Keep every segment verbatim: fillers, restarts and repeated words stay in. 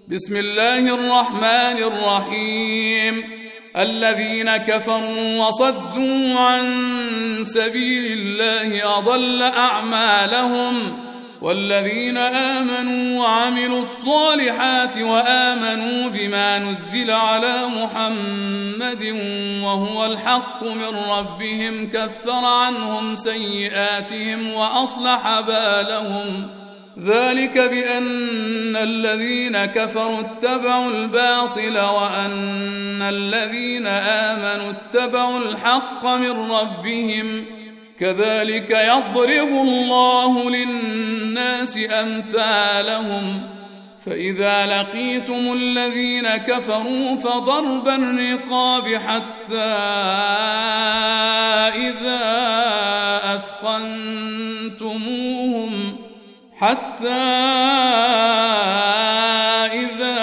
بسم الله الرحمن الرحيم. الذين كفروا وصدوا عن سبيل الله أضل أعمالهم، والذين آمنوا وعملوا الصالحات وآمنوا بما نزل على محمد وهو الحق من ربهم كفر عنهم سيئاتهم وأصلح بالهم. ذلك بأن الذين كفروا اتبعوا الباطل وأن الذين آمنوا اتبعوا الحق من ربهم، كذلك يضرب الله للناس أمثالهم. فإذا لقيتم الذين كفروا فضرب الرقاب حتى إذا أثخنتموهم حتى إذا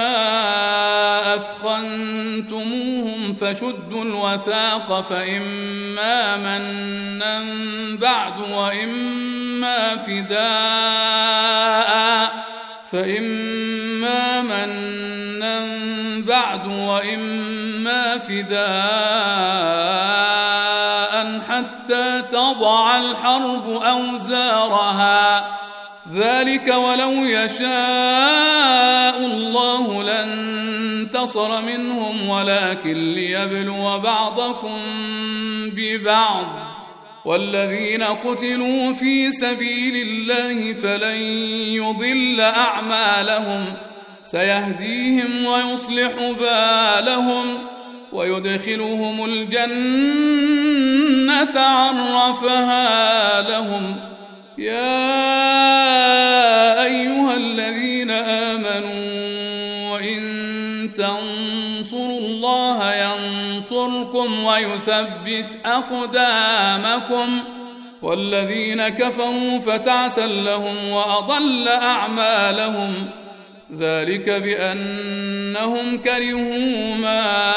أثخنتموهم فشدوا الوثاق، فإما منا بعد وإما فداء فإما منا بعد وإما فداء حتى تضع الحرب أوزارها. ذلك ولو يشاء الله لانتصر منهم ولكن ليبلو بعضكم ببعض. والذين قتلوا في سبيل الله فلن يضل أعمالهم، سيهديهم ويصلح بالهم ويدخلهم الجنة عرفها لهم. يا أيها الذين آمنوا إن تنصروا الله ينصركم ويثبت أقدامكم، والذين كفروا فتعسا لهم وأضل أعمالهم. ذلك بأنهم كرهوا ما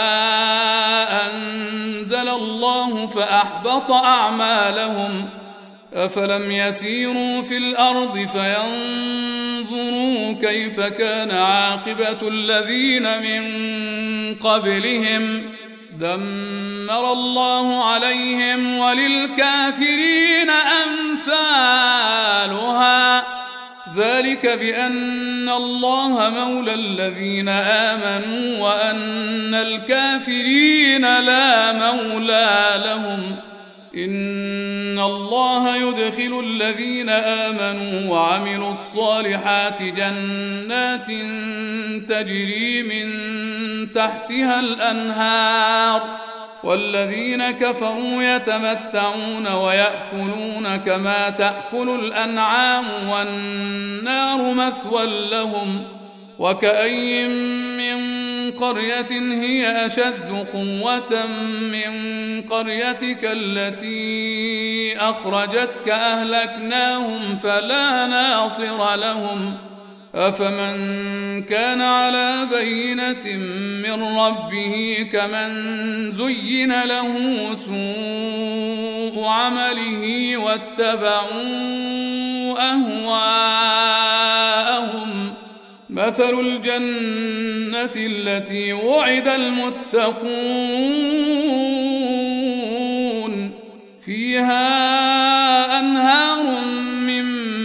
أنزل الله فأحبط أعمالهم. أفلم يسيروا في الأرض فينظروا كيف كان عاقبة الذين من قبلهم، دمر الله عليهم وللكافرين أمثالها. ذلك بأن الله مولى الذين آمنوا وأن الكافرين لا مولى لهم. إن الله يدخل الذين آمنوا وعملوا الصالحات جنات تجري من تحتها الأنهار، والذين كفروا يتمتعون ويأكلون كما تأكل الأنعام والنار مثوى لهم. وكأي من قرية هي أشد قوة من قريتك التي أخرجتك أهلكناهم فلا ناصر لهم. أفمن كان على بينة من ربه كمن زين له سوء عمله واتبعوا أهواءهم. مثل الجنة التي وعد المتقون فيها أنهار من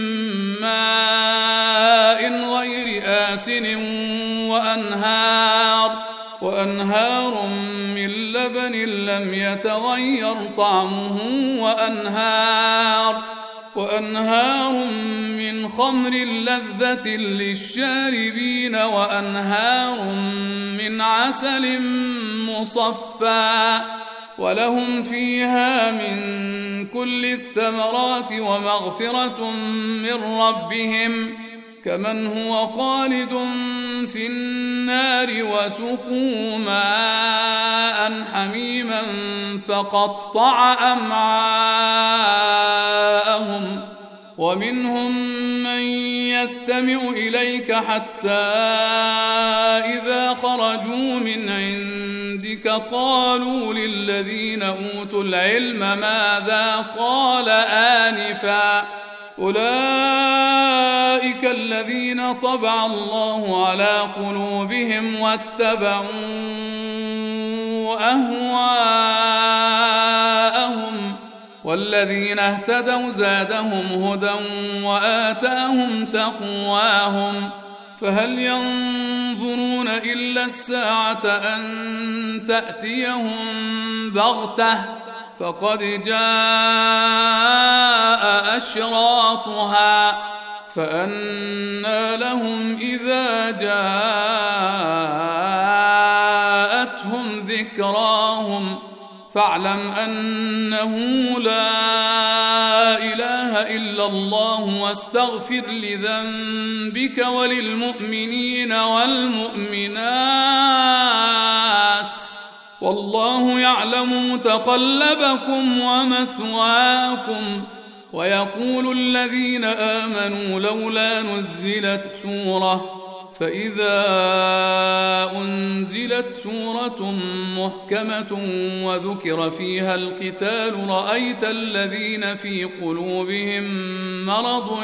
ماء غير آسن وأنهار, وأنهار من لبن لم يتغير طعمه وأنهار, وأنهار من خمر لذة للشاربين وأنهار من عسل مصفى ولهم فيها من كل الثمرات ومغفرة من ربهم كمن هو خالد في النار وسقوا ماء حميما فقطع أمعاءهم ومنهم من يستمع إليك حتى إذا خرجوا من عندك قالوا للذين أوتوا العلم ماذا قال آنفا أولئك الذين طبع الله على قلوبهم واتبعوا أهواءهم والذين اهتدوا زادهم هدى وآتاهم تقواهم فهل ينظرون إلا الساعة أن تأتيهم بغتة فقد جاء أشراطها فأنى لهم إذا جاءتهم ذكراهم فاعلم أنه لا إله إلا الله واستغفر لذنبك وللمؤمنين والمؤمنات والله يعلم متقلبكم ومثواكم. ويقول الذين آمنوا لولا نزلت سورة فإذا أنزلت سورة محكمة وذكر فيها القتال رأيت الذين في قلوبهم مرض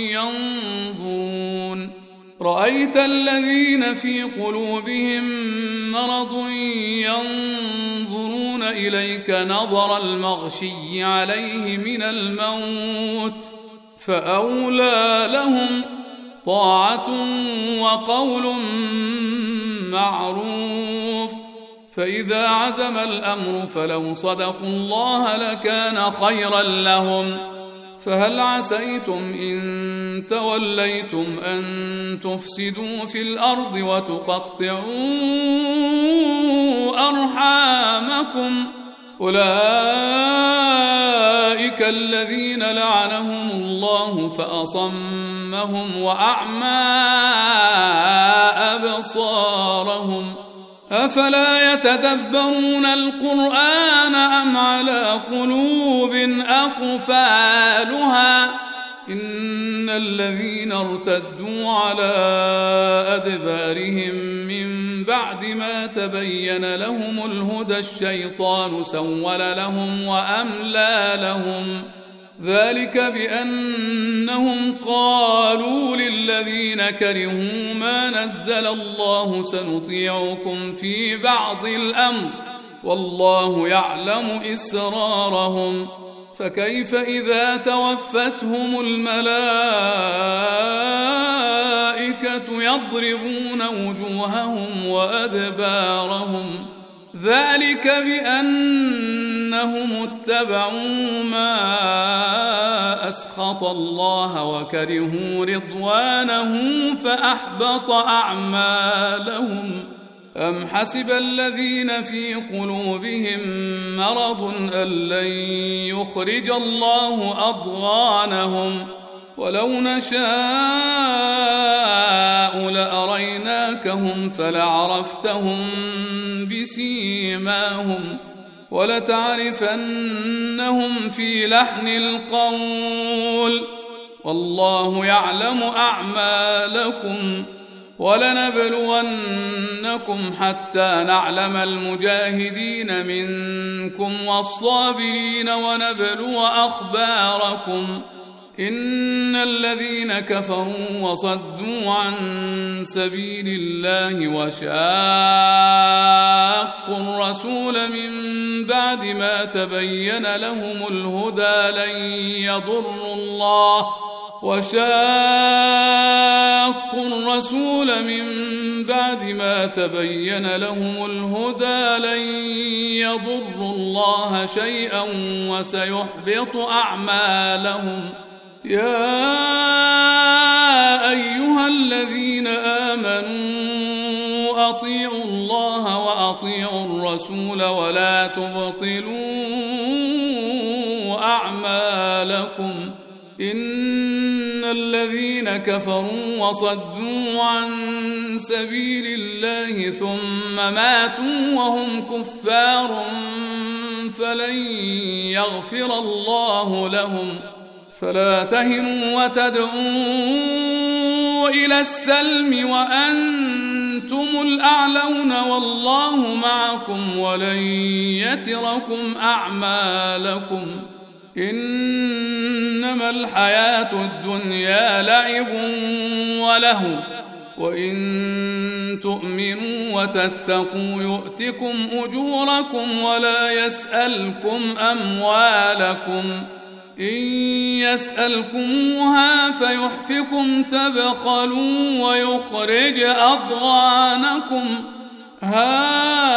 ينظرون رأيت الذين في قلوبهم مرض ينظرون إليك نظر المغشي عليه من الموت فأولى لهم طاعة وقول معروف فإذا عزم الأمر فلو صدقوا الله لكان خيرا لهم فهل عسيتم إن توليتم أن تفسدوا في الأرض وتقطعوا أرحامكم أولئك الذين لعنهم الله فأصمهم وأعمى أبصارهم أفلا يتدبرون القرآن أم على قلوب أقفالها إن الذين ارتدوا على أدبارهم من بعد ما تبين لهم الهدى الشيطان سول لهم وأملى لهم ذلك بأنهم قالوا للذين كرهوا ما نزل الله سنطيعكم في بعض الأمر والله يعلم إسرارهم فكيف إذا توفتهم الملائكة يضربون وجوههم وأدبارهم ذلك بأنهم اتبعوا ما أسخط الله وكرهوا رضوانه فأحبط أعمالهم أم حسب الذين في قلوبهم مرض أن لن يخرج الله أضغانهم ولو نشاء لأريناكهم فلعرفتهم بسيماهم ولتعرفنهم في لحن القول والله يعلم أعمالكم ولنبلونكم حتى نعلم المجاهدين منكم والصابرين ونبلو أخباركم إن الذين كفروا وصدوا عن سبيل الله وشاقوا الرسول من بعد ما تبين لهم الهدى لن يضروا الله وشاقوا الرسول من بعد ما تبين لهم الهدى لن يضروا الله شيئا وسيحبط أعمالهم يا أيها الذين آمنوا أطيعوا الله وأطيعوا الرسول ولا تبطلوا أعمالكم إن الذين كفروا وصدوا عن سبيل الله ثم ماتوا وهم كفار فلن يغفر الله لهم فلا تهنوا وتدعوا إلى السلم وأنتم الأعلون والله معكم ولن يتركم أعمالكم إنما الحياة الدنيا لعب ولهو وإن تؤمنوا وتتقوا يؤتكم أجوركم ولا يسألكم أموالكم إن يسألكموها فيحفكم تبخلوا ويخرج أضغانكم ها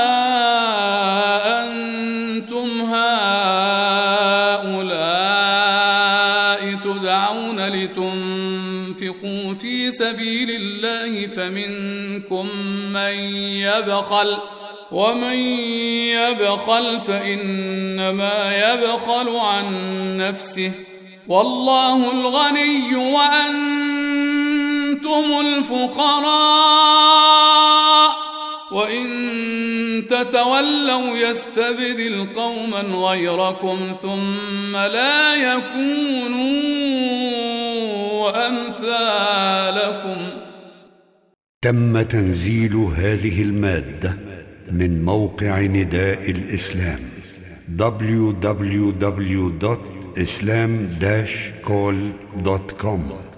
أنتم هؤلاء تدعون لتنفقوا في سبيل الله فمنكم من يبخل ومن يبخل فإنما يبخل عن نفسه والله الغني وأنتم الفقراء وإن تتولوا يستبدل قوما غيركم ثم لا يكونوا أمثالكم. تم تنزيل هذه المادة من موقع نداء الإسلام دبليو دبليو دبليو دوت إسلام داش كول دوت كوم.